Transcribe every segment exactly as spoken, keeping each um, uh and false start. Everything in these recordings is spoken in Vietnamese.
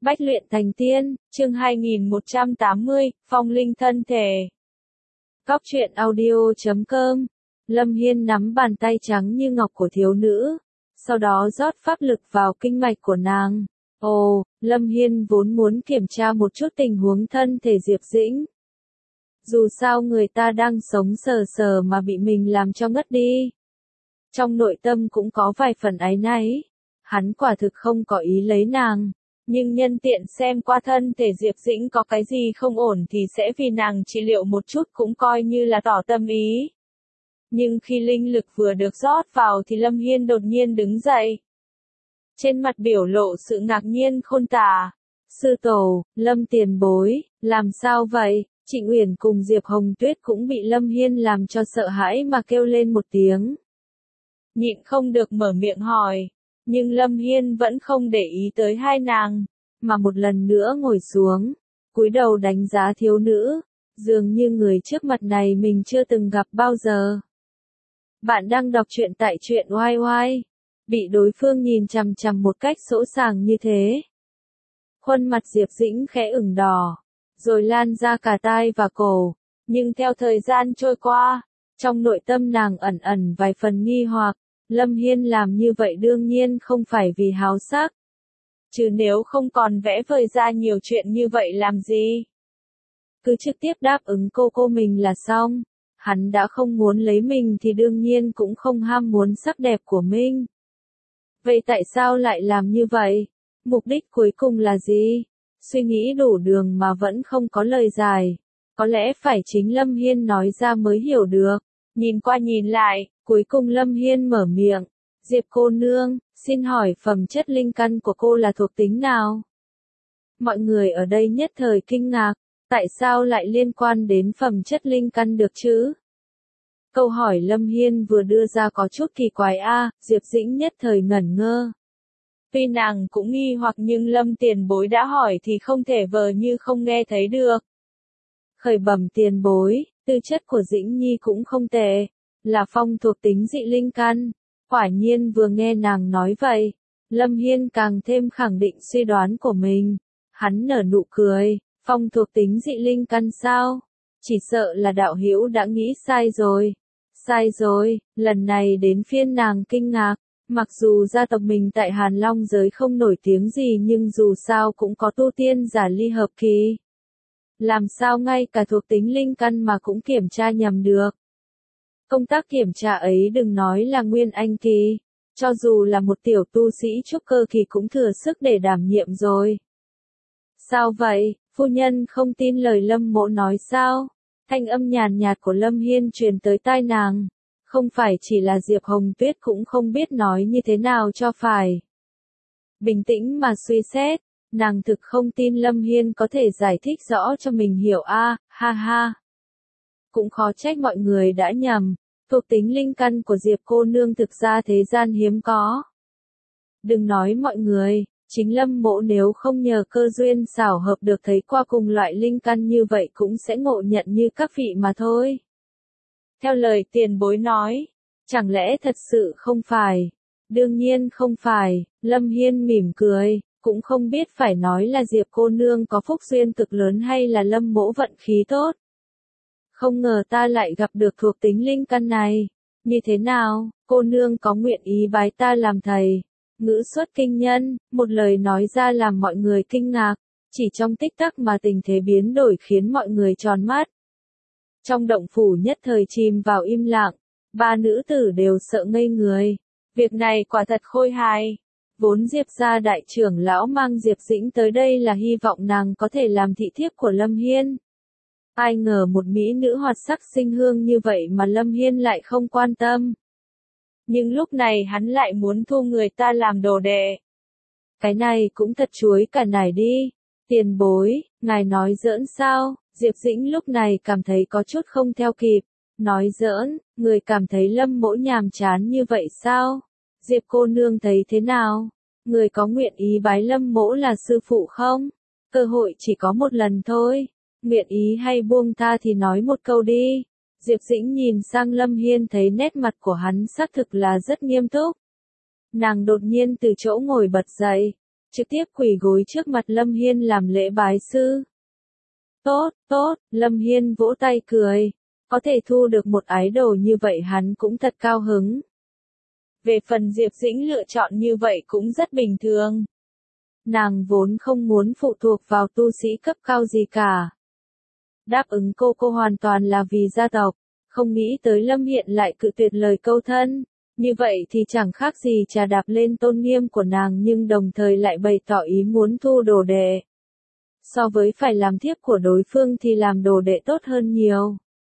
Bách luyện thành tiên, chương hai nghìn một trăm tám mươi, phong linh thân thể. Cóc truyện audio chấm com. Lâm Hiên nắm bàn tay trắng như ngọc của thiếu nữ, sau đó rót pháp lực vào kinh mạch của nàng. Ồ, Lâm Hiên vốn muốn kiểm tra một chút tình huống thân thể Diệp Dĩnh. Dù sao người ta đang sống sờ sờ mà bị mình làm cho ngất đi. Trong nội tâm cũng có vài phần áy náy. Hắn quả thực không có ý lấy nàng. Nhưng nhân tiện xem qua thân thể Diệp Dĩnh có cái gì không ổn thì sẽ vì nàng trị liệu một chút cũng coi như là tỏ tâm ý. Nhưng khi linh lực vừa được rót vào thì Lâm Hiên đột nhiên đứng dậy. Trên mặt biểu lộ sự ngạc nhiên khôn tả. Sư tổ, Lâm tiền bối, làm sao vậy? Trịnh Uyển cùng Diệp Hồng Tuyết cũng bị Lâm Hiên làm cho sợ hãi mà kêu lên một tiếng. Nhịn không được mở miệng hỏi. Nhưng Lâm Hiên vẫn không để ý tới hai nàng, mà một lần nữa ngồi xuống, cúi đầu đánh giá thiếu nữ, dường như người trước mặt này mình chưa từng gặp bao giờ. Bạn đang đọc truyện tại truyện oai oai, bị đối phương nhìn chằm chằm một cách sỗ sàng như thế. Khuôn mặt Diệp Dĩnh khẽ ửng đỏ, rồi lan ra cả tai và cổ, nhưng theo thời gian trôi qua, trong nội tâm nàng ẩn ẩn vài phần nghi hoặc. Lâm Hiên làm như vậy đương nhiên không phải vì háo sắc. Chứ nếu không còn vẽ vời ra nhiều chuyện như vậy làm gì? Cứ trực tiếp đáp ứng cô cô mình là xong. Hắn đã không muốn lấy mình thì đương nhiên cũng không ham muốn sắc đẹp của mình. Vậy tại sao lại làm như vậy? Mục đích cuối cùng là gì? Suy nghĩ đủ đường mà vẫn không có lời giải. Có lẽ phải chính Lâm Hiên nói ra mới hiểu được. Nhìn qua nhìn lại, cuối cùng Lâm Hiên mở miệng. Diệp cô nương, xin hỏi phẩm chất linh căn của cô là thuộc tính nào? Mọi người ở đây nhất thời kinh ngạc, tại sao lại liên quan đến phẩm chất linh căn được chứ? Câu hỏi Lâm Hiên vừa đưa ra có chút kỳ quái a, Diệp Dĩnh nhất thời ngẩn ngơ. Tuy nàng cũng nghi hoặc nhưng Lâm tiền bối đã hỏi thì không thể vờ như không nghe thấy được. Khởi bẩm tiền bối, tư chất của Dĩnh Nhi cũng không tệ, là phong thuộc tính dị linh căn. Quả nhiên vừa nghe nàng nói vậy, Lâm Hiên càng thêm khẳng định suy đoán của mình. Hắn nở nụ cười, phong thuộc tính dị linh căn sao? Chỉ sợ là đạo hữu đã nghĩ sai rồi. Sai rồi, lần này đến phiên nàng kinh ngạc. Mặc dù gia tộc mình tại Hàn Long giới không nổi tiếng gì nhưng dù sao cũng có tu tiên giả ly hợp kỳ. Làm sao ngay cả thuộc tính linh căn mà cũng kiểm tra nhầm được. Công tác kiểm tra ấy đừng nói là nguyên anh kỳ, cho dù là một tiểu tu sĩ trúc cơ kỳ cũng thừa sức để đảm nhiệm rồi. Sao vậy, phu nhân không tin lời Lâm mỗ nói sao? Thanh âm nhàn nhạt của Lâm Hiên truyền tới tai nàng. Không phải chỉ là Diệp Hồng Tuyết cũng không biết nói như thế nào cho phải. Bình tĩnh mà suy xét, nàng thực không tin Lâm Hiên có thể giải thích rõ cho mình hiểu a, ha ha. Cũng khó trách mọi người đã nhầm, thuộc tính linh căn của Diệp cô nương thực ra thế gian hiếm có. Đừng nói mọi người, chính Lâm mỗ nếu không nhờ cơ duyên xảo hợp được thấy qua cùng loại linh căn như vậy cũng sẽ ngộ nhận như các vị mà thôi. Theo lời tiền bối nói, chẳng lẽ thật sự không phải? Đương nhiên không phải, Lâm Hiên mỉm cười, cũng không biết phải nói là Diệp cô nương có phúc duyên cực lớn hay là Lâm mỗ vận khí tốt. Không ngờ ta lại gặp được thuộc tính linh căn này. Như thế nào, cô nương có nguyện ý bái ta làm thầy? Ngữ xuất kinh nhân, một lời nói ra làm mọi người kinh ngạc. Chỉ trong tích tắc mà tình thế biến đổi khiến mọi người tròn mắt. Trong động phủ nhất thời chìm vào im lặng, ba nữ tử đều sợ ngây người. Việc này quả thật khôi hài. Vốn Diệp gia đại trưởng lão mang Diệp Dĩnh tới đây là hy vọng nàng có thể làm thị thiếp của Lâm Hiên. Ai ngờ một mỹ nữ hoạt sắc sinh hương như vậy mà Lâm Hiên lại không quan tâm. Nhưng lúc này hắn lại muốn thu người ta làm đồ đệ. Cái này cũng thật chuối cả nải đi. Tiền bối, ngài nói giỡn sao? Diệp Dĩnh lúc này cảm thấy có chút không theo kịp. Nói giỡn, người cảm thấy Lâm mỗ nhàm chán như vậy sao? Diệp cô nương thấy thế nào? Người có nguyện ý bái Lâm mỗ là sư phụ không? Cơ hội chỉ có một lần thôi. Nguyện ý hay buông tha thì nói một câu đi. Diệp Dĩnh nhìn sang Lâm Hiên thấy nét mặt của hắn xác thực là rất nghiêm túc. Nàng đột nhiên từ chỗ ngồi bật dậy. trực tiếp quỳ gối trước mặt Lâm Hiên làm lễ bái sư. Tốt, tốt, Lâm Hiên vỗ tay cười, có thể thu được một ái đồ như vậy hắn cũng thật cao hứng. Về phần Diệp Dĩnh lựa chọn như vậy cũng rất bình thường. Nàng vốn không muốn phụ thuộc vào tu sĩ cấp cao gì cả. Đáp ứng cô cô hoàn toàn là vì gia tộc, không nghĩ tới Lâm Hiên lại cự tuyệt lời câu thân. Như vậy thì chẳng khác gì trà đạp lên tôn nghiêm của nàng nhưng đồng thời lại bày tỏ ý muốn thu đồ đệ. So với phải làm thiếp của đối phương thì làm đồ đệ tốt hơn nhiều.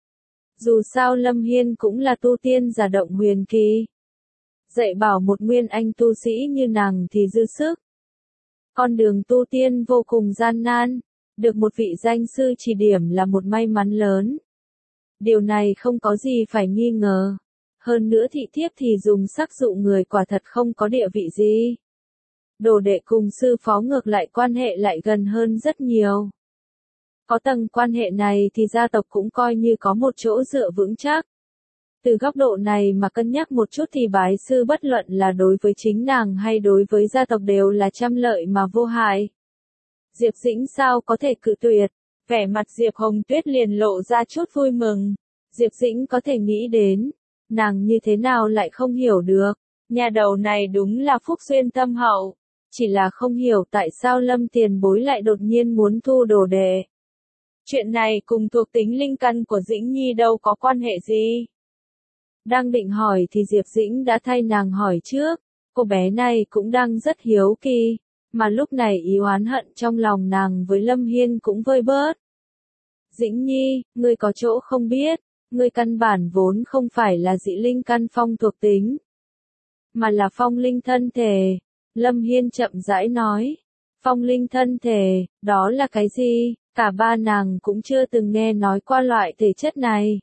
Dù sao Lâm Hiên cũng là tu tiên giả động huyền kỳ. Dạy bảo một nguyên anh tu sĩ như nàng thì dư sức. Con đường tu tiên vô cùng gian nan, được một vị danh sư chỉ điểm là một may mắn lớn. Điều này không có gì phải nghi ngờ. Hơn nữa thị thiếp thì dùng sắc dụ người quả thật không có địa vị gì. Đồ đệ cùng sư phó ngược lại quan hệ lại gần hơn rất nhiều. Có tầng quan hệ này thì gia tộc cũng coi như có một chỗ dựa vững chắc. Từ góc độ này mà cân nhắc một chút thì bái sư bất luận là đối với chính nàng hay đối với gia tộc đều là trăm lợi mà vô hại. Diệp Dĩnh sao có thể cự tuyệt, vẻ mặt Diệp Hồng Tuyết liền lộ ra chút vui mừng. Diệp Dĩnh có thể nghĩ đến, nàng như thế nào lại không hiểu được, nhà đầu này đúng là phúc duyên thâm hậu, chỉ là không hiểu tại sao Lâm tiền bối lại đột nhiên muốn thu đồ đệ. Chuyện này cùng thuộc tính linh căn của Dĩnh Nhi đâu có quan hệ gì. Đang định hỏi thì Diệp Dĩnh đã thay nàng hỏi trước, cô bé này cũng đang rất hiếu kỳ, mà lúc này ý oán hận trong lòng nàng với Lâm Hiên cũng vơi bớt. Dĩnh Nhi, ngươi có chỗ không biết, ngươi căn bản vốn không phải là dị linh căn phong thuộc tính, mà là phong linh thân thể. Lâm Hiên chậm rãi nói, phong linh thân thể, đó là cái gì? Cả ba nàng cũng chưa từng nghe nói qua loại thể chất này.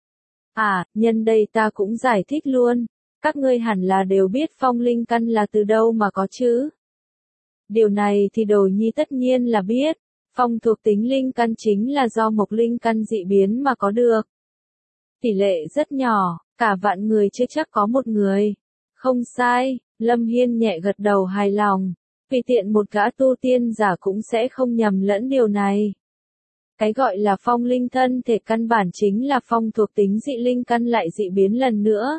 À, nhân đây ta cũng giải thích luôn, các ngươi hẳn là đều biết phong linh căn là từ đâu mà có chứ. Điều này thì Đồ Nhi tất nhiên là biết, phong thuộc tính linh căn chính là do mộc linh căn dị biến mà có được. Tỷ lệ rất nhỏ, cả vạn người chưa chắc có một người. Không sai, Lâm Hiên nhẹ gật đầu hài lòng, vì tiện một gã tu tiên giả cũng sẽ không nhầm lẫn điều này. Cái gọi là phong linh thân thể căn bản chính là phong thuộc tính dị linh căn lại dị biến lần nữa.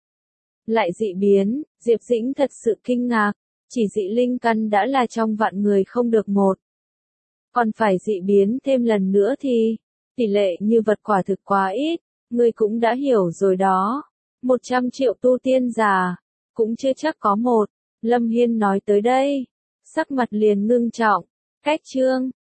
Lại dị biến, Diệp Dĩnh thật sự kinh ngạc, chỉ dị linh căn đã là trong vạn người không được một. Còn phải dị biến thêm lần nữa thì, tỷ lệ như vật quả thực quá ít, ngươi cũng đã hiểu rồi đó. Một trăm triệu tu tiên giả, cũng chưa chắc có một. Lâm Hiên nói tới đây, sắc mặt liền ngưng trọng, cách chương.